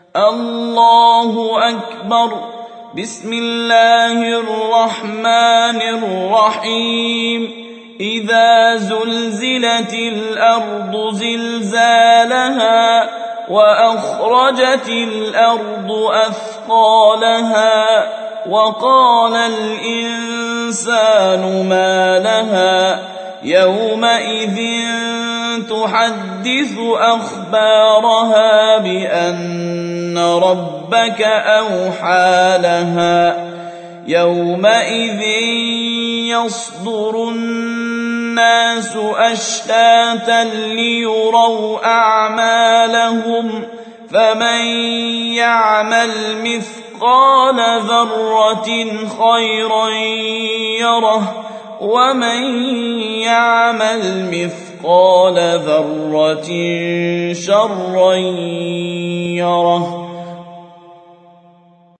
الله أكبر. بسم الله الرحمن الرحيم. إذا زلزلت الأرض زلزالها وأخرجت الأرض أثقالها وقال الإنسان ما لها يومئذ تحدث أخبارها بأن ربك أوحى لها يومئذ يصدر الناس أشتاتا ليروا أعمالهم فمن يعمل مثقال ذرة خيرا يره ومن يعمل مثقال ذرة شرا يره.